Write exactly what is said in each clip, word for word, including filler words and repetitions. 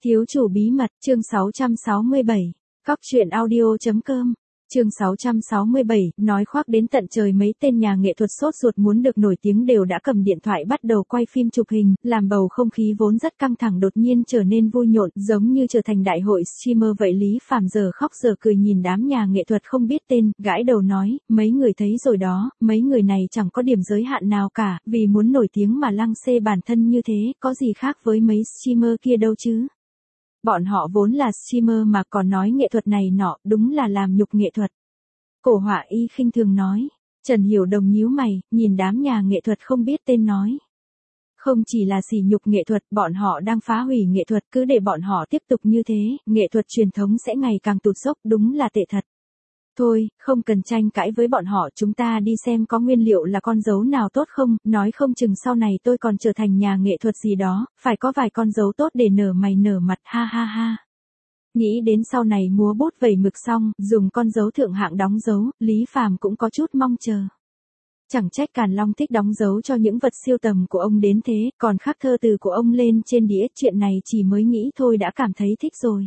Thiếu chủ bí mật, chương sáu trăm sáu mươi bảy. Cóc truyện audio.com. Chương sáu trăm sáu mươi bảy, nói khoác đến tận trời mấy tên nhà nghệ thuật sốt ruột muốn được nổi tiếng đều đã cầm điện thoại bắt đầu quay phim chụp hình, làm bầu không khí vốn rất căng thẳng đột nhiên trở nên vui nhộn, giống như trở thành đại hội streamer vậy. Lý Phàm giờ khóc giờ cười nhìn đám nhà nghệ thuật không biết tên, gãi đầu nói, mấy người thấy rồi đó, mấy người này chẳng có điểm giới hạn nào cả, vì muốn nổi tiếng mà lăng xê bản thân như thế, có gì khác với mấy streamer kia đâu chứ. Bọn họ vốn là streamer mà còn nói nghệ thuật này nọ, đúng là làm nhục nghệ thuật. Cổ họa y khinh thường nói. Trần Hiểu Đồng nhíu mày, nhìn đám nhà nghệ thuật không biết tên nói. Không chỉ là sỉ nhục nghệ thuật, bọn họ đang phá hủy nghệ thuật, cứ để bọn họ tiếp tục như thế, nghệ thuật truyền thống sẽ ngày càng tụt dốc, đúng là tệ thật. Thôi, không cần tranh cãi với bọn họ, chúng ta đi xem có nguyên liệu là con dấu nào tốt không, nói không chừng sau này tôi còn trở thành nhà nghệ thuật gì đó, phải có vài con dấu tốt để nở mày nở mặt, ha ha ha. Nghĩ đến sau này múa bút vẩy mực xong, dùng con dấu thượng hạng đóng dấu, Lý Phàm cũng có chút mong chờ. Chẳng trách Càn Long thích đóng dấu cho những vật siêu tầm của ông đến thế, còn khắc thơ từ của ông lên trên đĩa, chuyện này chỉ mới nghĩ thôi đã cảm thấy thích rồi.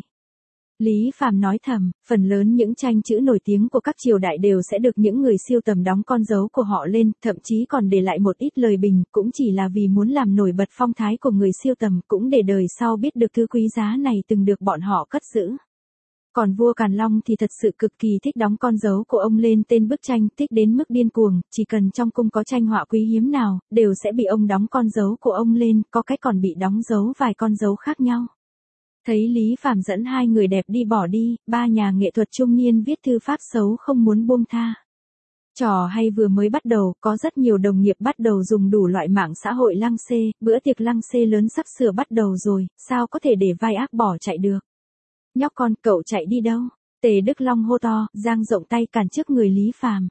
Lý Phàm nói thầm, phần lớn những tranh chữ nổi tiếng của các triều đại đều sẽ được những người siêu tầm đóng con dấu của họ lên, thậm chí còn để lại một ít lời bình, cũng chỉ là vì muốn làm nổi bật phong thái của người siêu tầm, cũng để đời sau biết được thứ quý giá này từng được bọn họ cất giữ. Còn vua Càn Long thì thật sự cực kỳ thích đóng con dấu của ông lên tên bức tranh, thích đến mức điên cuồng, chỉ cần trong cung có tranh họa quý hiếm nào, đều sẽ bị ông đóng con dấu của ông lên, có cách còn bị đóng dấu vài con dấu khác nhau. Thấy Lý Phàm dẫn hai người đẹp đi bỏ đi, ba nhà nghệ thuật trung niên viết thư pháp xấu không muốn buông tha. Trò hay vừa mới bắt đầu, có rất nhiều đồng nghiệp bắt đầu dùng đủ loại mạng xã hội lăng xê, bữa tiệc lăng xê lớn sắp sửa bắt đầu rồi, sao có thể để vai ác bỏ chạy được. Nhóc con, cậu chạy đi đâu? Tề Đức Long hô to, giang rộng tay cản trước người Lý Phàm.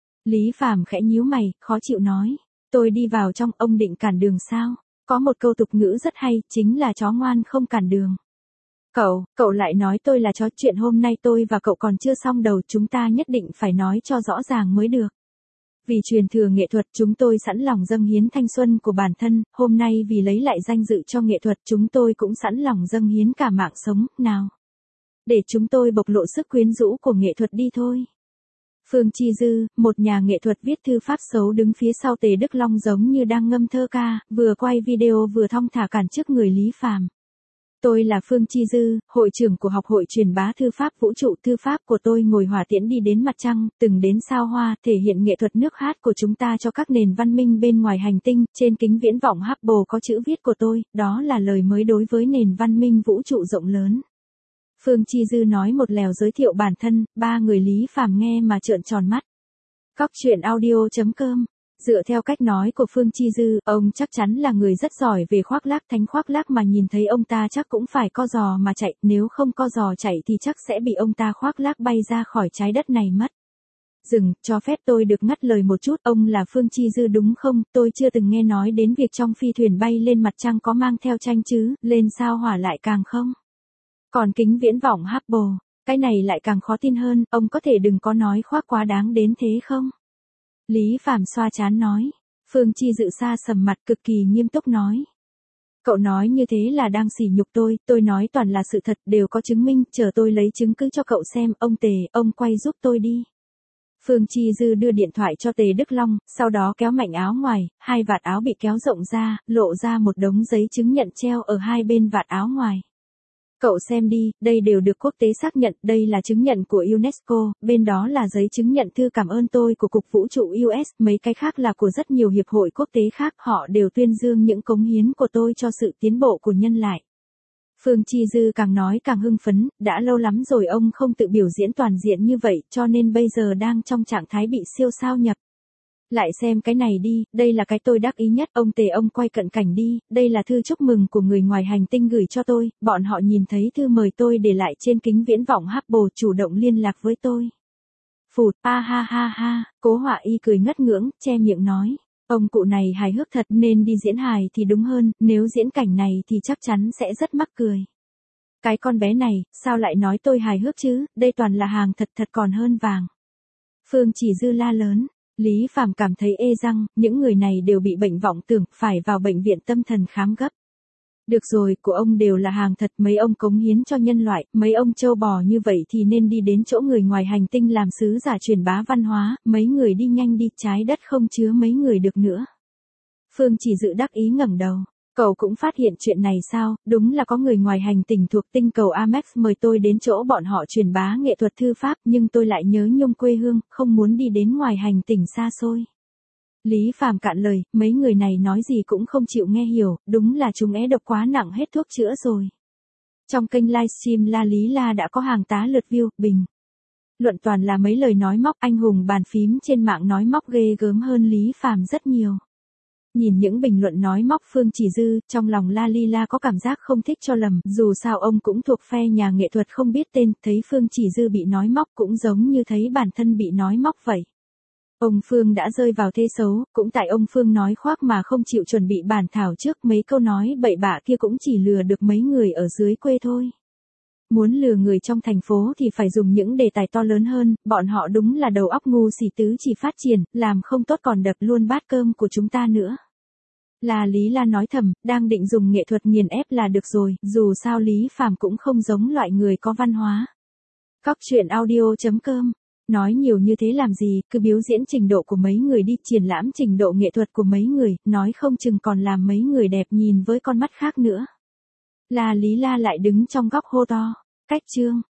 Lý Phàm khẽ nhíu mày, khó chịu nói, tôi đi vào trong, ông định cản đường sao? Có một câu tục ngữ rất hay, chính là chó ngoan không cản đường. Cậu, cậu lại nói tôi là chó, chuyện hôm nay tôi và cậu còn chưa xong đầu, chúng ta nhất định phải nói cho rõ ràng mới được. Vì truyền thừa nghệ thuật, chúng tôi sẵn lòng dâng hiến thanh xuân của bản thân, hôm nay vì lấy lại danh dự cho nghệ thuật, chúng tôi cũng sẵn lòng dâng hiến cả mạng sống, nào. Để chúng tôi bộc lộ sức quyến rũ của nghệ thuật đi thôi. Phương Chi Dư, một nhà nghệ thuật viết thư pháp xấu đứng phía sau Tề Đức Long giống như đang ngâm thơ ca, vừa quay video vừa thong thả cản trước người Lý Phàm. Tôi là Phương Chi Dư, hội trưởng của Học hội truyền bá thư pháp vũ trụ, thư pháp của tôi ngồi hỏa tiễn đi đến mặt trăng, từng đến sao Hoa, thể hiện nghệ thuật nước hát của chúng ta cho các nền văn minh bên ngoài hành tinh, trên kính viễn vọng Hubble có chữ viết của tôi, đó là lời mới đối với nền văn minh vũ trụ rộng lớn. Phương Chi Dư nói một lèo giới thiệu bản thân, ba người Lý Phàm nghe mà trợn tròn mắt. Cóc truyện audio.com. Dựa theo cách nói của Phương Chi Dư, ông chắc chắn là người rất giỏi về khoác lác, thánh khoác lác mà nhìn thấy ông ta chắc cũng phải co giò mà chạy, nếu không co giò chạy thì chắc sẽ bị ông ta khoác lác bay ra khỏi trái đất này mất. Dừng, cho phép tôi được ngắt lời một chút, ông là Phương Chi Dư đúng không? Tôi chưa từng nghe nói đến việc trong phi thuyền bay lên mặt trăng có mang theo tranh chứ, lên sao Hỏa lại càng không. Còn kính viễn vọng Hubble, cái này lại càng khó tin hơn, ông có thể đừng có nói khoác quá đáng đến thế không? Lý Phàm xoa trán nói. Phương Chi Dư xa sầm mặt cực kỳ nghiêm túc nói. Cậu nói như thế là đang sỉ nhục tôi, tôi nói toàn là sự thật, đều có chứng minh, chờ tôi lấy chứng cứ cho cậu xem, ông Tề, ông quay giúp tôi đi. Phương Chi Dư đưa điện thoại cho Tề Đức Long, sau đó kéo mạnh áo ngoài, hai vạt áo bị kéo rộng ra, lộ ra một đống giấy chứng nhận treo ở hai bên vạt áo ngoài. Cậu xem đi, đây đều được quốc tế xác nhận, đây là chứng nhận của UNESCO, bên đó là giấy chứng nhận thư cảm ơn tôi của Cục Vũ trụ u ét, mấy cái khác là của rất nhiều hiệp hội quốc tế khác, họ đều tuyên dương những cống hiến của tôi cho sự tiến bộ của nhân loại. Phương Chi Dư càng nói càng hưng phấn, đã lâu lắm rồi ông không tự biểu diễn toàn diện như vậy, cho nên bây giờ đang trong trạng thái bị siêu sao nhập. Lại xem cái này đi, đây là cái tôi đắc ý nhất, ông Tề ông quay cận cảnh đi, đây là thư chúc mừng của người ngoài hành tinh gửi cho tôi, bọn họ nhìn thấy thư mời tôi để lại trên kính viễn vọng Hubble chủ động liên lạc với tôi. Phụt, a ha ha ha, Cố Họa Y cười ngất ngưỡng, che miệng nói, ông cụ này hài hước thật nên đi diễn hài thì đúng hơn, nếu diễn cảnh này thì chắc chắn sẽ rất mắc cười. Cái con bé này, sao lại nói tôi hài hước chứ, đây toàn là hàng thật thật còn hơn vàng. Phương Chỉ Dư la lớn. Lý Phàm cảm thấy ê răng, những người này đều bị bệnh vọng tưởng, phải vào bệnh viện tâm thần khám gấp. Được rồi, của ông đều là hàng thật, mấy ông cống hiến cho nhân loại, mấy ông trâu bò như vậy thì nên đi đến chỗ người ngoài hành tinh làm sứ giả truyền bá văn hóa, mấy người đi nhanh đi, trái đất không chứa mấy người được nữa. Phương Chỉ Dự đắc ý ngẩng đầu. Cậu cũng phát hiện chuyện này sao, đúng là có người ngoài hành tinh thuộc tinh cầu Amex mời tôi đến chỗ bọn họ truyền bá nghệ thuật thư pháp, nhưng tôi lại nhớ nhung quê hương, không muốn đi đến ngoài hành tinh xa xôi. Lý Phàm cạn lời, mấy người này nói gì cũng không chịu nghe hiểu, đúng là chúng é độc quá nặng hết thuốc chữa rồi. Trong kênh livestream La Lý La đã có hàng tá lượt view, bình luận toàn là mấy lời nói móc, anh hùng bàn phím trên mạng nói móc ghê gớm hơn Lý Phàm rất nhiều. Nhìn những bình luận nói móc Phương Chỉ Dư, trong lòng La Ly La có cảm giác không thích cho lầm, dù sao ông cũng thuộc phe nhà nghệ thuật không biết tên, thấy Phương Chỉ Dư bị nói móc cũng giống như thấy bản thân bị nói móc vậy. Ông Phương đã rơi vào thế xấu, cũng tại ông Phương nói khoác mà không chịu chuẩn bị bản thảo trước, mấy câu nói bậy bạ kia cũng chỉ lừa được mấy người ở dưới quê thôi. Muốn lừa người trong thành phố thì phải dùng những đề tài to lớn hơn, bọn họ đúng là đầu óc ngu xì tứ chỉ phát triển, làm không tốt còn đập luôn bát cơm của chúng ta nữa. La Lý La nói thầm, đang định dùng nghệ thuật nghiền ép là được rồi, dù sao Lý Phàm cũng không giống loại người có văn hóa. Cóc truyện audio chấm com. Nói nhiều như thế làm gì, cứ biểu diễn trình độ của mấy người đi, triển lãm trình độ nghệ thuật của mấy người, nói không chừng còn làm mấy người đẹp nhìn với con mắt khác nữa. La Lý La lại đứng trong góc hô to, cách chương.